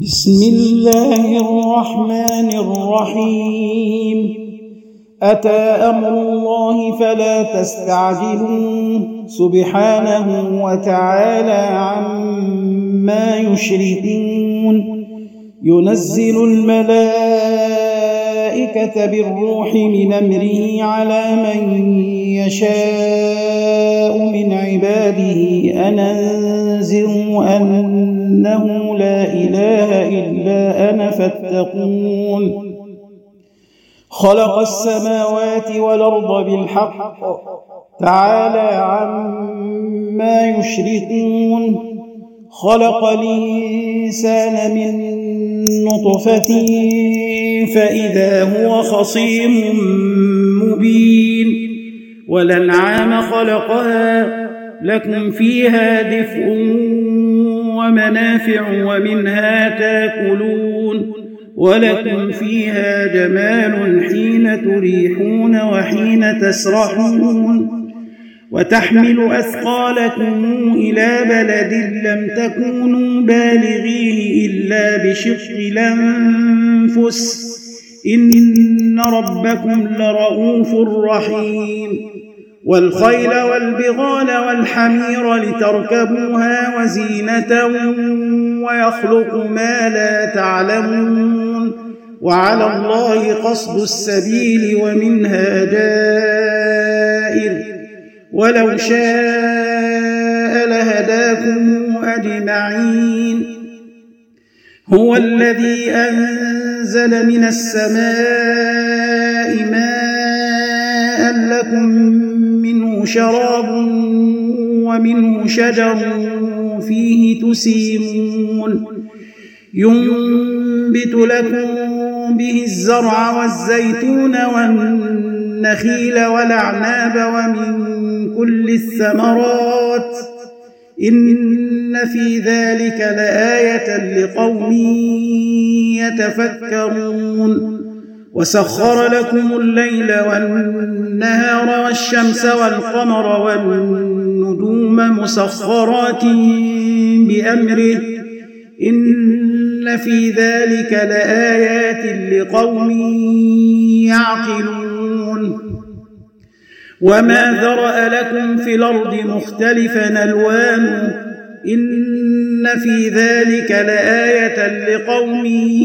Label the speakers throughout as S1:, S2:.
S1: بسم الله الرحمن الرحيم. أتى أمر الله فلا تستعجلوه سبحانه وتعالى عما يشركون. ينزل الملائكة بالروح من أمره على من يشاء من عباده أن أنذروا أنه لا إله إلا أنا فاتقون. خلق السماوات والأرض بالحق تعالى عما يشركون. خلق الإنسان من نطفة فإذا هو خصيم مبين. والأنعام خلقها لكم فيها دفء ومنافع ومنها تاكلون ولكم فيها جمال حين تريحون وحين تسرحون. وتحمل أثقالكم إلى بلد لم تكونوا بالغيه إلا بشق الأنفس إن ربكم لرؤوف رحيم. والخيل والبغال والحمير لتركبوها وزينة ويخلق ما لا تعلمون. وعلى الله قصد السبيل ومنها جائر ولو شاء لهداكم أجمعين. هو الذي أنزل من السماء ماء لكم منه شراب ومنه شجر فيه تسيمون. ينبت لكم به الزرع والزيتون والنخيل والأعناب ومن كل الثمرات إن في ذلك لآية لقوم يتفكرون. وسخر لكم الليل والنهار والشمس والقمر والنجوم مسخرات بأمره إن في ذلك لآيات لقوم يعقلون. وما ذرأ لكم في الأرض مختلفا ألوانه إن في ذلك لآية لقوم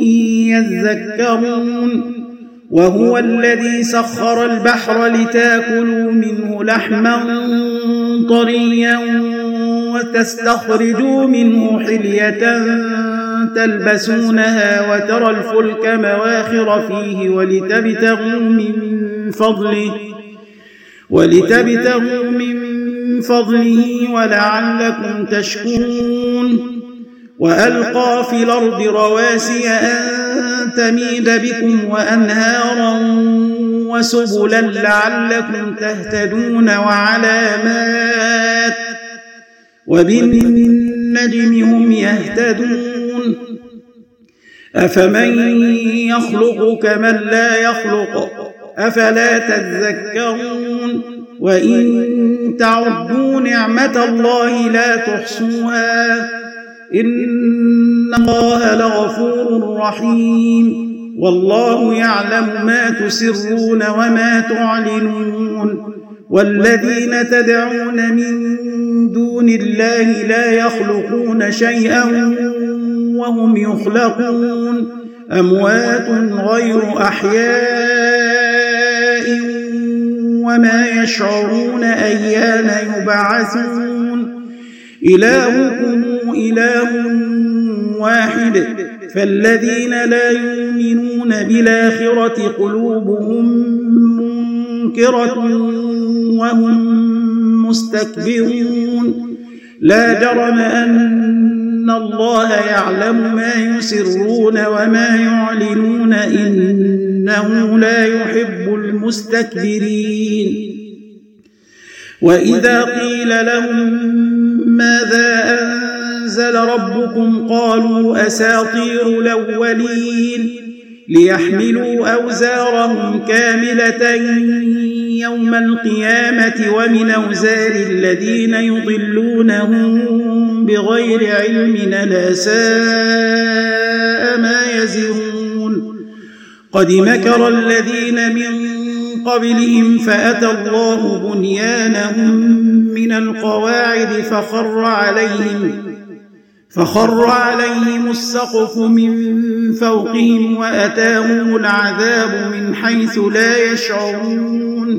S1: يذكرون. وهو الذي سخر البحر لتاكلوا منه لحما طريا وتستخرجوا منه حلية تلبسونها وترى الفلك مواخر فيه ولتبتغوا من فضله ولعلكم تشكرون. وألقى في الأرض رواسي أن تميد بكم وأنهارا وسبلا لعلكم تهتدون وعلامات وبالنجم هم يهتدون. أفمن يخلق كمن لا يخلق أفلا تذكرون. وإن تعدوا نعمة الله لا تحصوها إن الله لغفور رحيم. والله يعلم ما تسرون وما تعلنون. والذين تدعون من دون الله لا يخلقون شيئا وهم يخلقون أموات غير أحياء وما يشعرون أيان يبعثون. إلهكم إله واحد فالذين لا يؤمنون بالآخرة قلوبهم منكرة وهم مستكبرون. لا جرم أن الله يعلم ما يسرون وما يعلنون إنه لا يحب المستكبرين. وإذا قيل لهم ماذا أنزل ربكم قالوا أساطير الأولين ليحملوا أوزارهم كاملة يوم القيامة ومن أوزار الذين يضلونهم بغير علم ألا ساء قد مكر الذين من قبلهم فأتى الله بنيانهم من القواعد فخر عليهم السقف من فوقهم وأتاهم العذاب من حيث لا يشعرون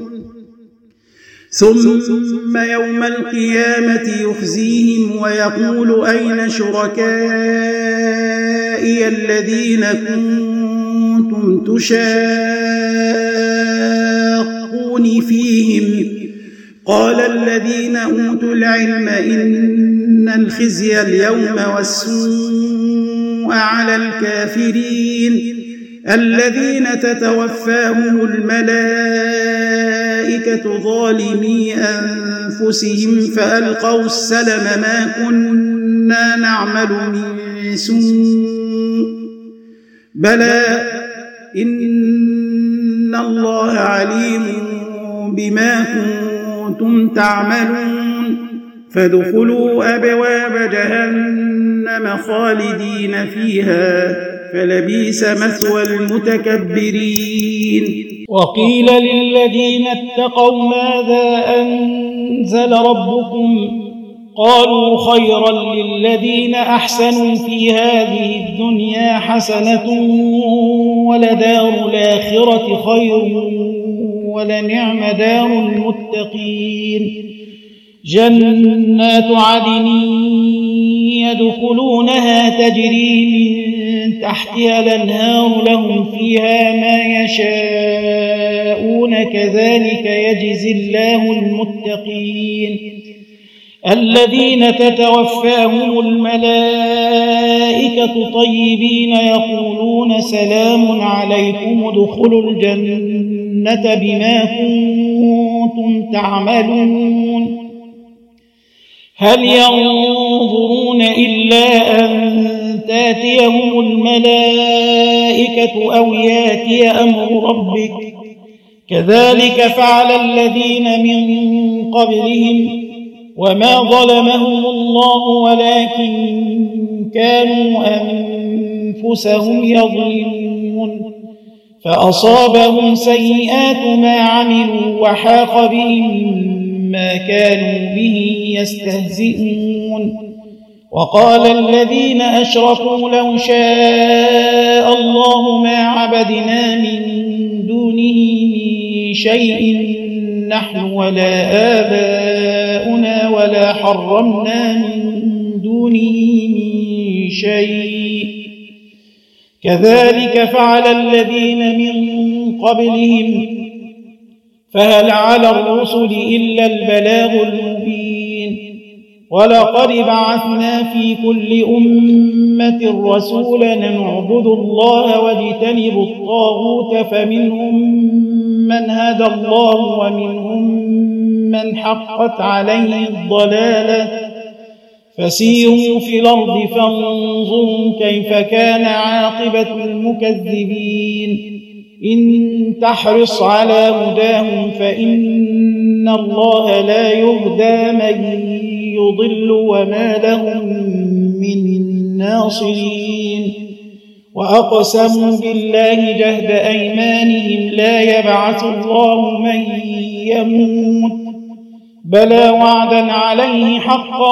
S1: ثم يوم القيامة يخزيهم ويقول أين شركائي الذين كنتم تشاقون فيهم قال الذين أوتوا العلم إن الخزي اليوم والسوء على الكافرين الذين تتوفاهم الملائكة ظالمي أنفسهم فألقوا السلم ما كنا نعمل من سوء بلى إن الله عليم بما كنتم تعملون فادخلوا أبواب جهنم خالدين فيها فلبئس مثوى المتكبرين
S2: وقيل للذين اتقوا ماذا أنزل ربكم قالوا خيرا للذين أحسنوا في هذه الدنيا حسنة ولدار الآخرة خير ولنعم دار المتقين جنات عدن يدخلونها تجري من تحتها الأنهار لهم فيها ما يشاءون كذلك يجزي الله المتقين الذين تتوفاهم الملائكة طيبين يقولون سلام عليكم ادخلوا الجنة بما كنتم تعملون هل ينظرون إلا أن تأتيهم الملائكة أو يأتي أمر ربك كذلك فعل الذين من قبلهم وما ظلمهم الله ولكن كانوا أنفسهم يظلمون فأصابهم سيئات ما عملوا وحاق بهم ما كانوا به يستهزئون وقال الذين أشركوا لو شاء الله ما عبدنا من دونه من شيء نحن ولا آباؤنا ولا حرمنا من دونه من شيء كذلك فعل الذين من قبلهم فهل على الرسل إلا البلاغ المبين ولقد بعثنا في كل أمة رسولا أن اعبدوا الله واجتنبوا الطاغوت فمنهم من هدى الله ومنهم من حقت عليه الضلالة فسيروا في الأرض فانظروا كيف كان عاقبة المكذبين إن تحرص على هداهم فإن الله لا يهدى من يضل وما لهم من ناصرين وأقسموا بالله جهد أيمانهم لا يبعث الله من يموت بلى وعدا عليه حقا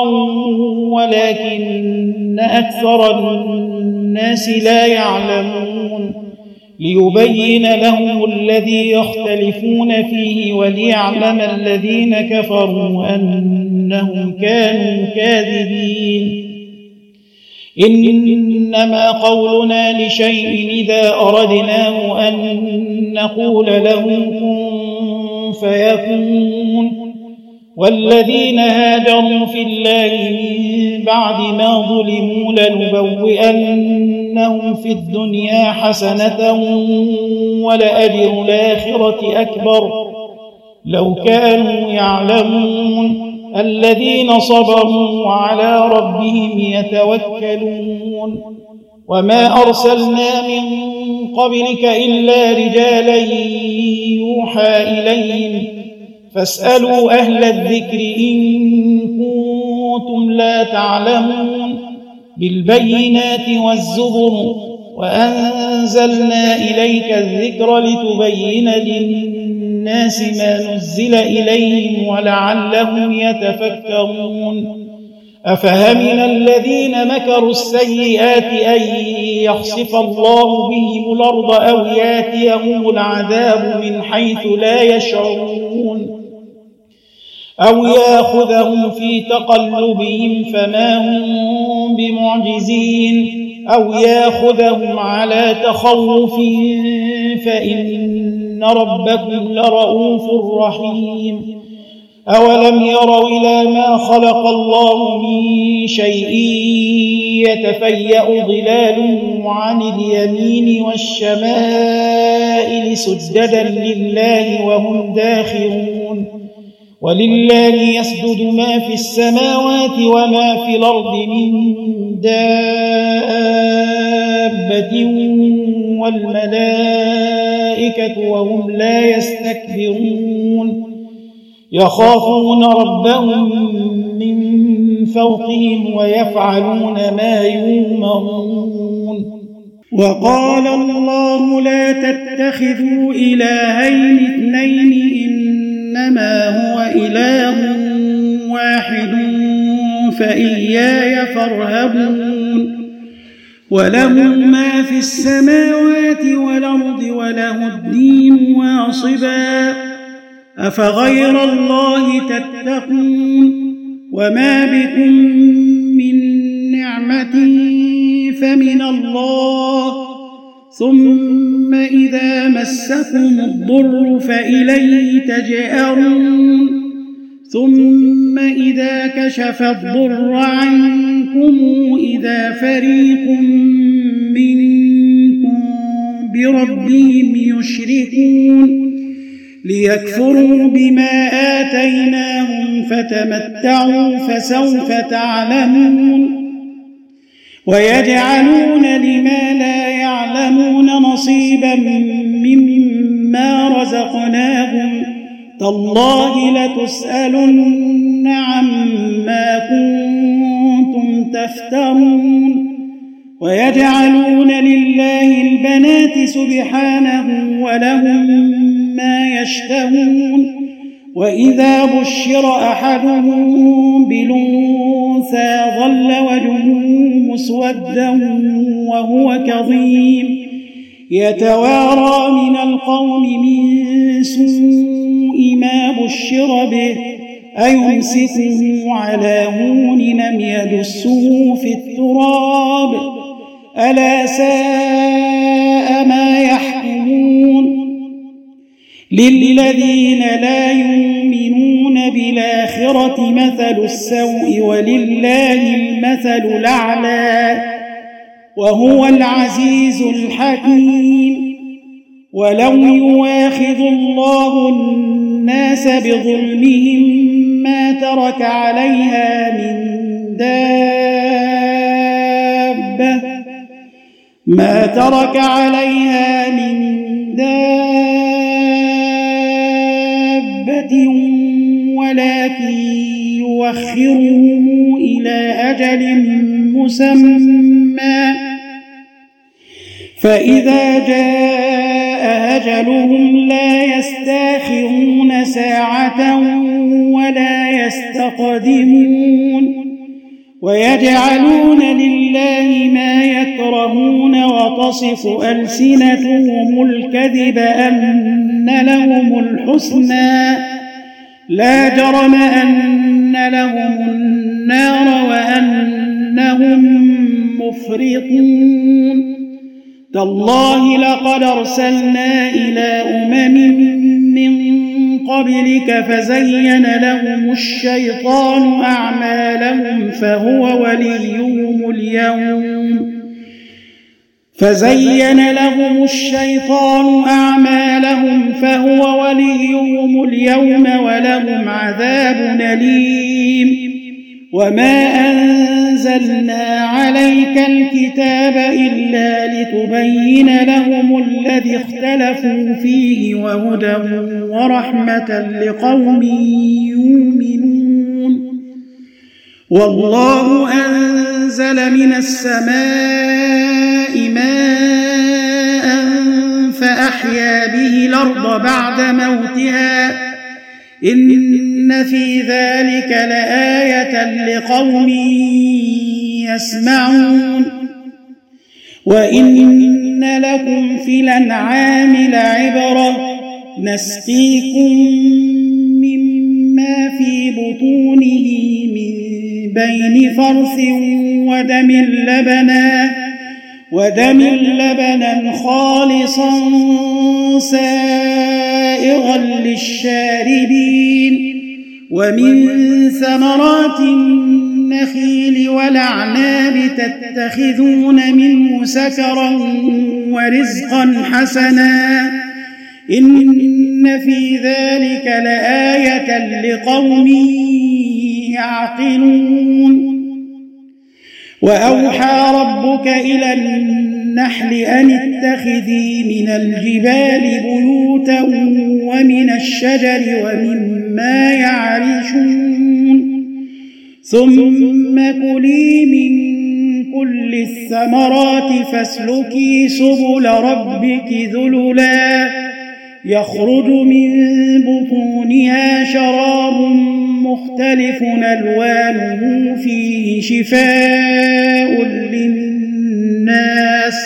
S2: ولكن أكثر الناس لا يعلمون ليبين لهم الذي يختلفون فيه وليعلم الذين كفروا أنهم كانوا كاذبين إنما قولنا لشيء إذا أردناه أن نقول له كن فيكون والذين هاجروا في الله من بعد ما ظلموا لنبوئنهم في الدنيا حسنة ولأجر الآخرة أكبر لو كانوا يعلمون الذين صبروا وعلى ربهم يتوكلون وما أرسلنا من قبلك إلا رجالا يوحى إليهم فاسألوا أهل الذكر إن كنتم لا تعلمون بالبينات والزبر وأنزلنا إليك الذكر لتبين للناس ما نزل إليهم ولعلهم يتفكرون أفهمن الذين مكروا السيئات أن يخسف الله بهم الأرض أو ياتيهم العذاب من حيث لا يشعرون أو ياخذهم في تقلبهم فما هم بمعجزين أو ياخذهم على تخوف فإن ربكم لرؤوف رحيم أولم يروا إلى ما خلق الله من شيء يتفيأ ظلاله عن اليمين والشمائل سجدا لله وهم داخرون ولله يسجد ما في السماوات وما في الأرض من دابة والملائكة وهم لا يستكبرون يخافون ربهم من فوقهم ويفعلون ما يؤمرون
S1: وقال الله لا تتخذوا إلهين اثنين إنما هو إله واحد فإياي فارهبون وله ما في السماوات والأرض وله الدين واصبا أفغير الله تتقون وما بكم من نعمة فمن الله ثم إذا مسكم الضر فإليه تجأرون ثم إذا كشف الضر عنكم إذا فريق منكم بربهم يشركون ليكفروا بما آتيناهم فتمتعوا فسوف تعلمون ويجعلون لما لا يعلمون نصيبا مما رزقناهم تالله لتسألن عما كنتم تفترون ويجعلون لله البنات سبحانه ولهم ما يشتهون وإذا بشر أحدهم بالأنثى ظل وجهه مسودا وهو كظيم يتوارى من القوم من سوء ما بشر به أيمسكه على هون لم يدسه في التراب ألا ساء ما يحكمون للذين لا يؤمنون بالآخرة مثل السوء ولله المثل الأعلى وهو العزيز الحكيم ولو يواخذ الله الناس بظلمهم ما ترك عليها من دابة ولكن يؤخرهم إلى أجل مسمى فإذا جاء أجلهم لا يستأخرون ساعة ولا يستقدمون ويجعلون لله ما يكرهون وتصف ألسنتهم الكذب أن لهم الحسنى لا جرم أن لهم النار وأنهم مفرطون تالله لقد أرسلنا إلى من قبلك فزين لهم الشيطان أعمالهم فهو وليهم اليوم ولهم عذاب أليم وما أنزلنا عليك الكتاب إلا لتبين لهم الذي اختلفوا فيه وهدى ورحمة لقوم يؤمنون والله أنزل من السماء ماء
S2: أحيا به الأرض بعد موتها إن في ذلك لآية لقوم يسمعون وإن لكم في الأنعام لعبرة نسقيكم مما في بطونه من بين فرث ودم لبنا خالصا سائغا للشاربين ومن ثمرات النخيل والأعناب تتخذون منه سكرا ورزقا حسنا إن في ذلك لآية لقوم يعقلون وأوحى ربك إلى النحل أن اتخذي من الجبال بيوتا ومن الشجر ومما يعرشون ثم كلي من كل الثمرات فاسلكي سبل ربك ذللا يخرج من بطونها شراب مختلف ألوانه فيه شفاء للناس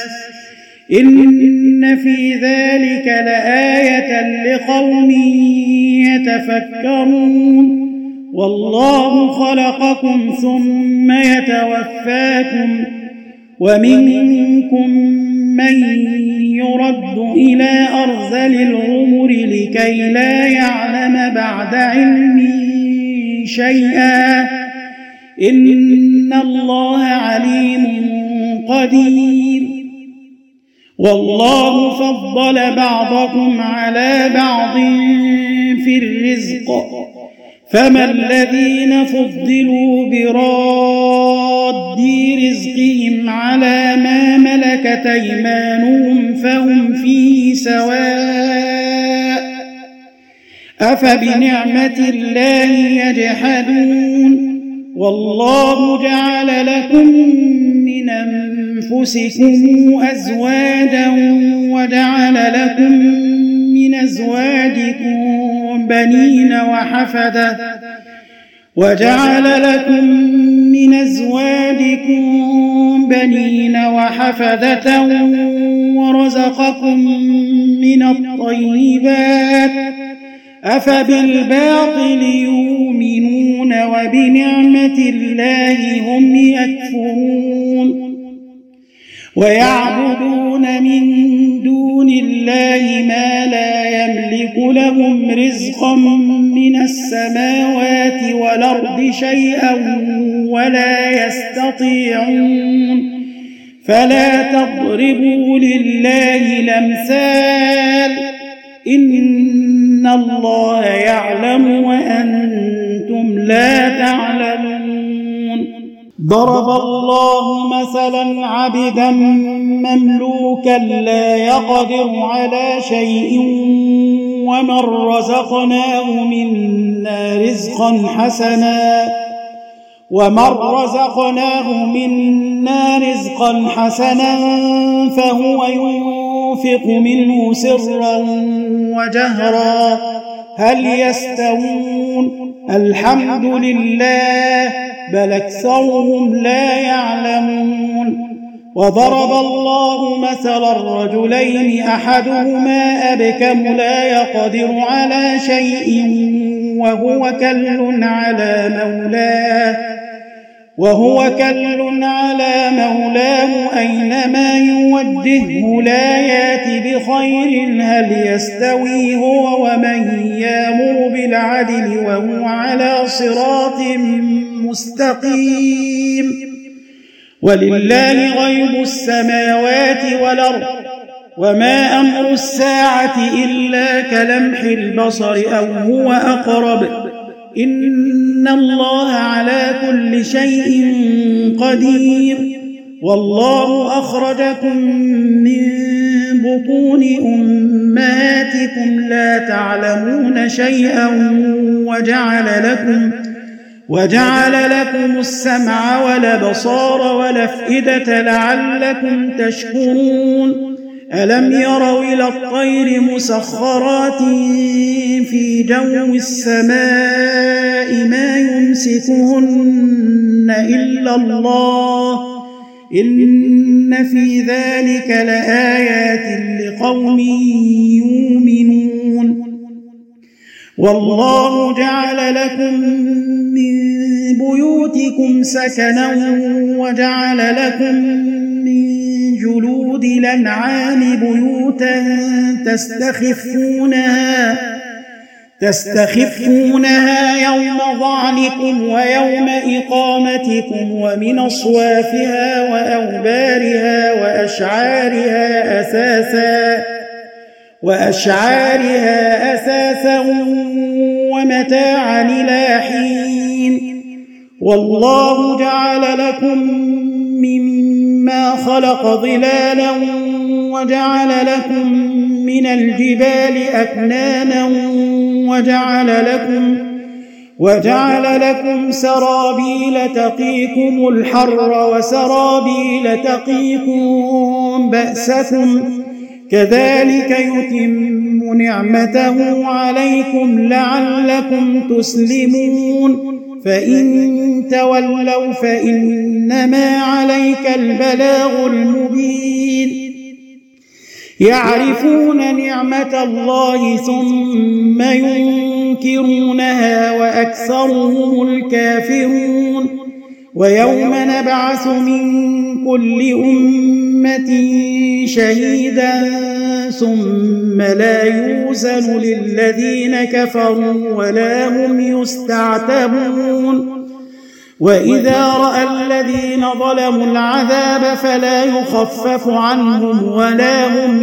S2: إن في ذلك لآية لقوم يتفكرون والله خلقكم ثم يتوفاكم ومنكم من يرد إلى أرذل العمر لكي لا يعلم بعد علم شيئا إن الله عليم قدير والله فضل بعضكم على بعض في الرزق فما الذين فضلوا براد رزقهم على ما ملكت أيمانهم فهم فيه سواء أفبنعمة الله يجحدون والله جعل لكم من أنفسكم أزواجا من أزواجكم بنين وحفدة وجعل لكم من أزواجكم بنين وحفدة ورزقكم من الطيبات أفبالباطل يؤمنون وبنعمة الله هم يكفرون ويعبدون من دون الله ما لا يملك لهم رزقا من السماوات والأرض شيئا ولا يستطيعون فلا تضربوا لله الأمثال إن الله يعلم وأنتم لا تعلمون ضرب الله مثلا عبدا مملوكا لا يقدر على شيء ومن رزقناه منا رزقا حسنا فهو ينفق منه سرا وجهرا هل يستوون الحمد لله بل أكثرهم لا يعلمون وضرب الله مثلا الرجلين أحدهما أبكم لا يقدر على شيء وهو كل على مولاه أينما يوجهه لا يأت بخير هل يستوي هو ومن يأمر بالعدل وهو على صراط مستقيم ولله غيب السماوات والأرض وما أمر الساعة إلا كلمح البصر أو هو أقرب إن الله على كل شيء قدير والله أخرجكم من بطون أمهاتكم لا تعلمون شيئا وجعل لكم السمع والأبصار والأفئدة لعلكم تشكرون
S1: ألم يروا إلى الطير مسخرات في جو السماء ما يمسكهن إلا الله إن في ذلك لآيات لقوم يؤمنون والله جعل لكم من بيوتكم سكنا وجعل لكم من جلود الأنعام بيوتا تستخفونها يوم ظعنكم ويوم إقامتكم ومن أصوافها وأوبارها وأشعارها أثاثا ومتاعا إلى حين والله جعل لكم مما خلق ظلالا وجعل لكم من الجبال أكنانا وجعل لكم سرابيل تقيكم الحر وسرابيل تقيكم بأسكم كذلك يتم نعمته عليكم لعلكم تسلمون فإن تولوا فإنما عليك البلاغ المبين يعرفون نعمة الله ثم ينكرونها وأكثرهم الكافرون ويوم نبعث من كل أمة شهيدا ثم لا يوزن للذين كفروا ولا هم يستعتبون وإذا رأى الذين ظلموا العذاب فلا يخفف عنهم ولا هم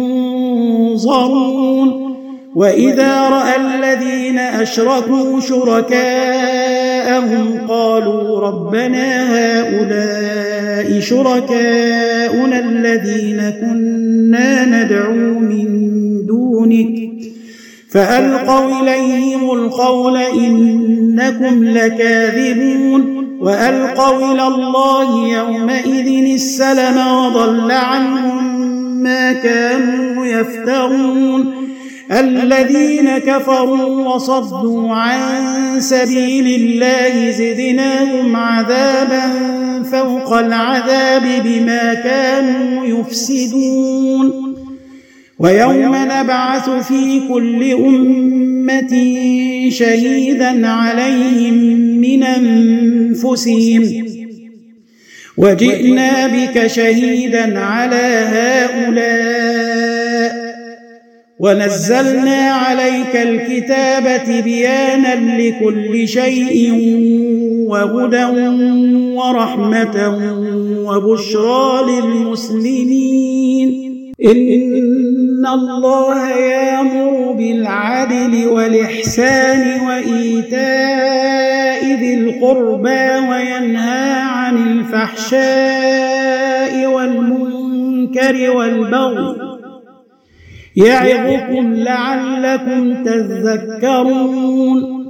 S1: ينظرون وإذا رأى الذين أشركوا شركاءهم قالوا ربنا هؤلاء شركاؤنا الذين كنا ندعو من دونك فألقوا إليهم القول إنكم لكاذبون وألقوا إلى الله يومئذ السلم وضل عنهم ما كانوا يفترون الذين كفروا وصدوا عن سبيل الله زدناهم عذابا فوق العذاب بما كانوا يفسدون ويوم نبعث في كل أمة شهيدا عليهم من أنفسهم وجئنا بك شهيدا على هؤلاء ونزلنا عليك الكتاب تبيانا لكل شيء وهدى ورحمة وبشرى للمسلمين إن الله يأمر بالعدل والإحسان وإيتاء ذي القربى وينهى عن الفحشاء والمنكر والبغي يعظكم لعلكم تذكرون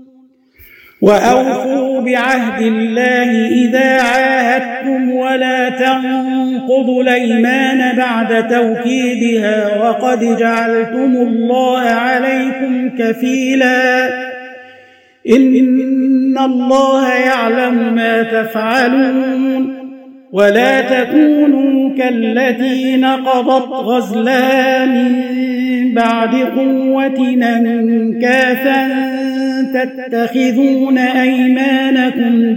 S1: وأوفوا بعهد الله إذا عاهدتم ولا تنقضوا الأيمان بعد توكيدها وقد جعلتم الله عليكم كفيلا إن الله يعلم ما تفعلون ولا تكونوا كالتي نقضت غزلها من بعد قوة أنكاثا تتخذون أيمانكم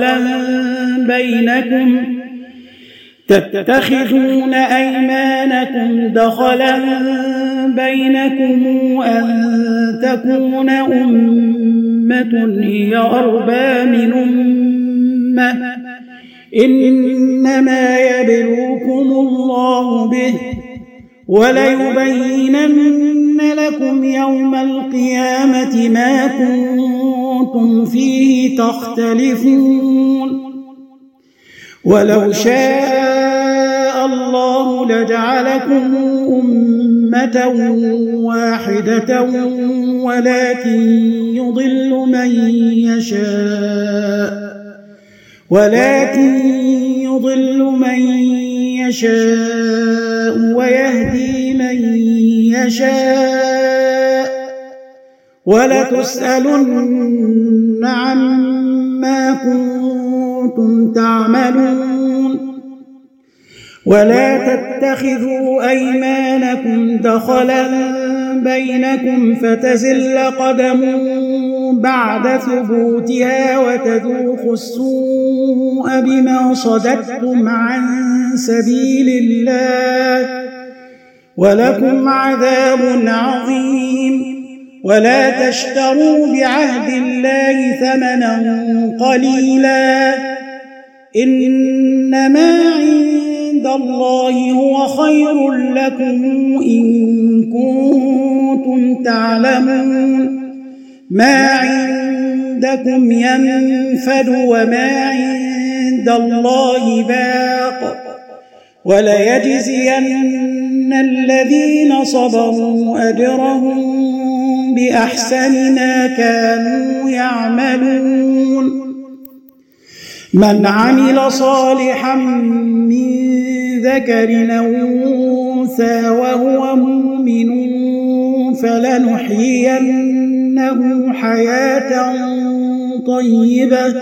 S1: دخلا بينكم أن تكون أمة هي أربى من أمة إنما يبلوكم الله به وليبينن لكم يوم القيامة ما كنتم فيه تختلفون ولو شاء الله لجعلكم أمة واحدة ولكن يضل من يشاء ويهدي يشاء ولتسألن عما كنتم تعملون ولا تتخذوا أيمانكم دخلا بينكم فتزل قدم بعد ثبوتها وتذوقوا السوء بما صددتم عن سبيل الله ولكم عذاب عظيم ولا تشتروا بعهد الله ثمنا قليلا إنما عند الله هو خير لكم إن كنتم تعلمون ما عندكم ينفد وما عند الله باق وليجزين الذين صبروا أجرهم بأحسن ما كانوا يعملون من عمل صالحا من ذكر أو أنثى وهو مؤمن فلنحيينه حياة طيبة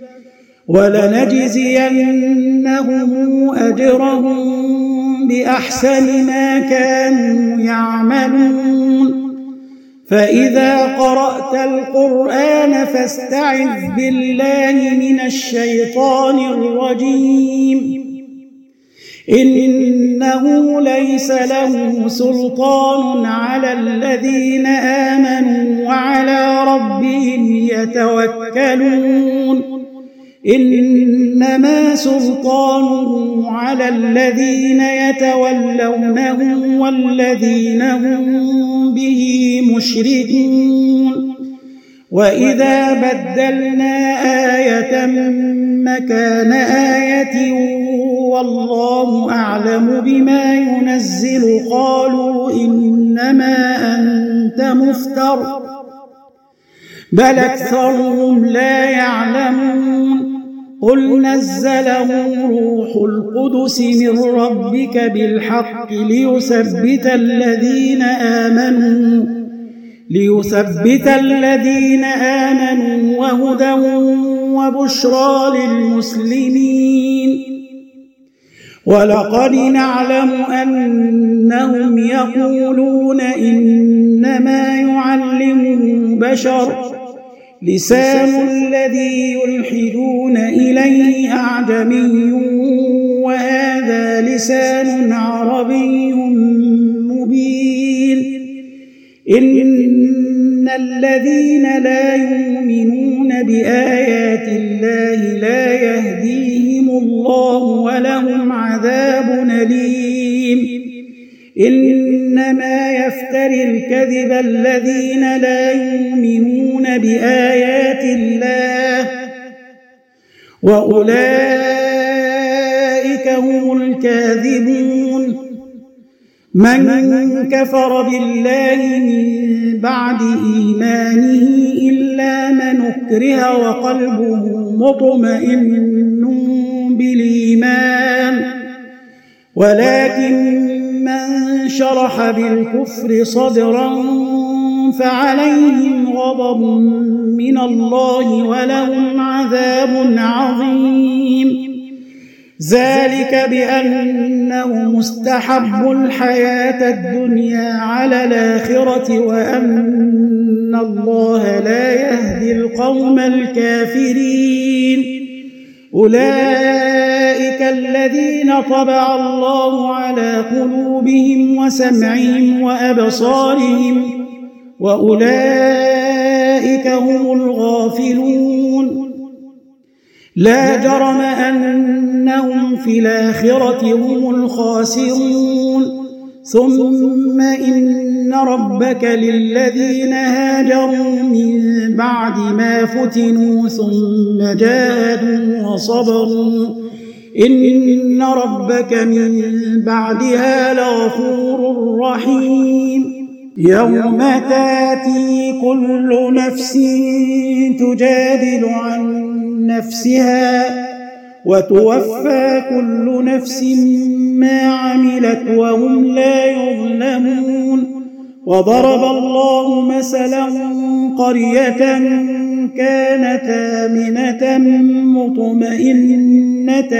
S1: ولنجزينهم أجرهم بأحسن ما كانوا يعملون فإذا قرأت القرآن فاستعذ بالله من الشيطان الرجيم إنه ليس له سلطان على الذين آمنوا وعلى ربهم يتوكلون إنما سلطانه على الذين يتولونه والذين هم به مشركون وإذا بدلنا آية مكان آية والله أعلم بما ينزل قالوا إنما أنت مفتر بل أكثرهم لا يعلمون قل نزله روح القدس من ربك بالحق ليثبت الذين آمنوا وهدى وبشرى للمسلمين ولقد نعلم أنهم يقولون إنما يعلمه بشر لسان الذي يلحدون إليه أعجمي وهذا لسان عربي مبين إن الذين لا يؤمنون بآيات الله لا يهديهم الله ولهم عذاب أليم إنما يفتري الكذب الذين لا يؤمنون بآيات الله وأولئك هم الكاذبون من كفر بالله من بعد إيمانه إلا من أكره وقلبه مطمئن بالإيمان ولكن من شرح بالكفر صدرا فعليهم غضب من الله ولهم عذاب عظيم ذلك بأنه مستحب الحياة الدنيا على الآخرة وأن الله لا يهدي القوم الكافرين أولئك الذين طبع الله على قلوبهم وسمعهم وأبصارهم وأولئك هم الغافلون لا جرم أنهم في الآخرة هم الخاسرون ثم إن ربك للذين هاجروا من بعد ما فتنوا ثم جاهدوا وصبروا إن ربك من بعدها لغفور رحيم يوم تاتي كل نفس تجادل عن نفسها وتوفى كل نفس ما عملت وهم لا يظلمون وضرب الله مثلا قرية كانت آمنة مطمئنة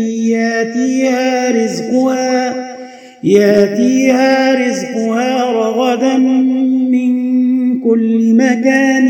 S1: ياتيها رزقها رغدا من كل مكان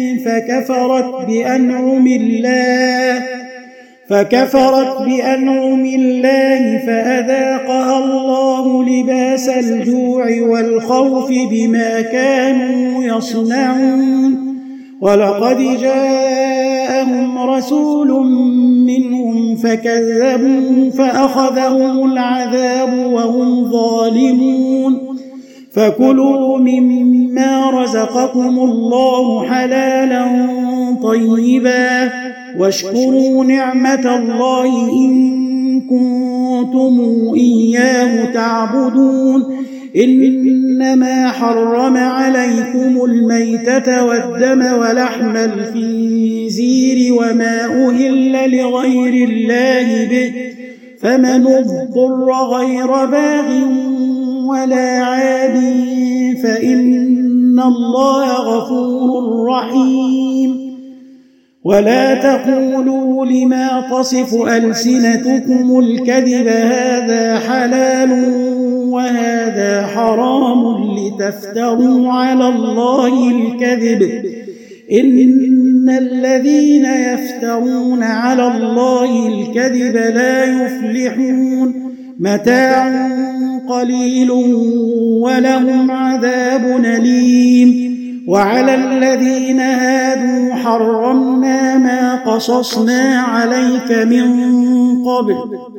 S1: فكفرت بأنعم الله فأذاقها الله لباس الجوع والخوف بما كانوا يصنعون ولقد جاءهم رسول منهم فكذبوا فأخذهم العذاب وهم ظالمون فكلوا مما رزقكم الله حلالا طيبا واشكروا نعمة الله إن كنتم إياه تعبدون إنما حرم عليكم الميتة والدم ولحم الخنزير وما أهل لغير الله به فمن اضطر غير باغ ولا عاد فإن الله غفور رحيم ولا تقولوا لما تصف ألسنتكم الكذب هذا حلال وهذا حرام لتفتروا على الله الكذب إن الذين يفترون على الله الكذب لا يفلحون متاع قليل ولهم عذاب أليم وعلى الذين هادوا حرمنا ما قصصنا عليك من قبل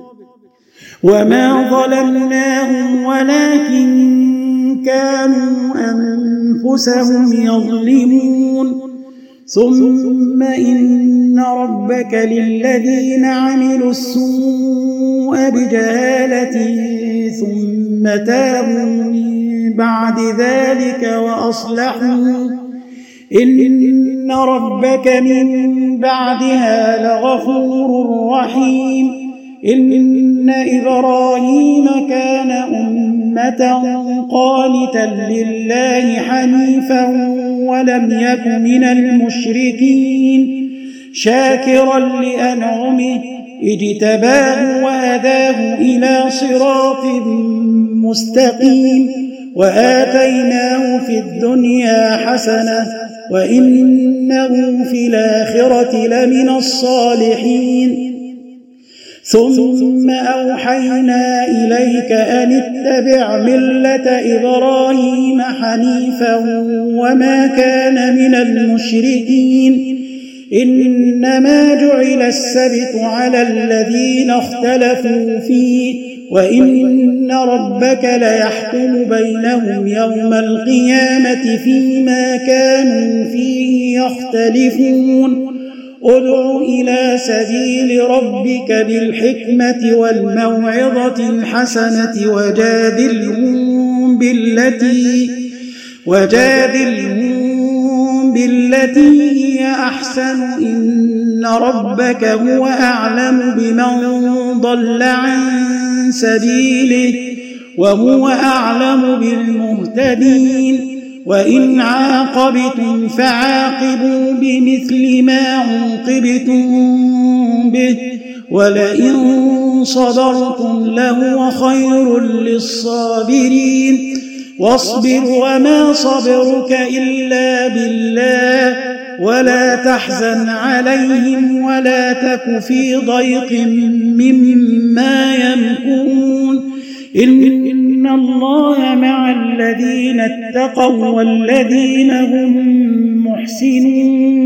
S1: وما ظلمناهم ولكن كانوا أنفسهم يظلمون ثم إن ربك للذين عملوا السوء بجهالة ثم تابوا من بعد ذلك وأصلحوا إن ربك من بعدها لغفور رحيم إن إبراهيم كان أمة قانتا لله حنيفا ولم يك من المشركين شاكرا لأنعمه اجتباه وهداه إلى صراط مستقيم وآتيناه في الدنيا حسنة وإنه في الآخرة لمن الصالحين ثم أوحينا إليك أن اتبع ملة إبراهيم حنيفا وما كان من المشركين إنما جعل السبت على الذين اختلفوا فيه وإن ربك ليحكم بينهم يوم القيامة فيما كانوا فيه يختلفون ادع إلى سبيل ربك بالحكمة والموعظة الحسنة وجادلهم بالتي هي أحسن إن ربك هو أعلم بمن ضل عن سبيله وهو أعلم بالمهتدين وإن عاقبتم فعاقبوا بمثل ما عوقبتم به ولئن صبرتم لهو خير للصابرين واصبر وما صبرك إلا بالله ولا تحزن عليهم ولا تك في ضيق مما يمكرون إن الله مع الذين اتقوا والذين هم محسنون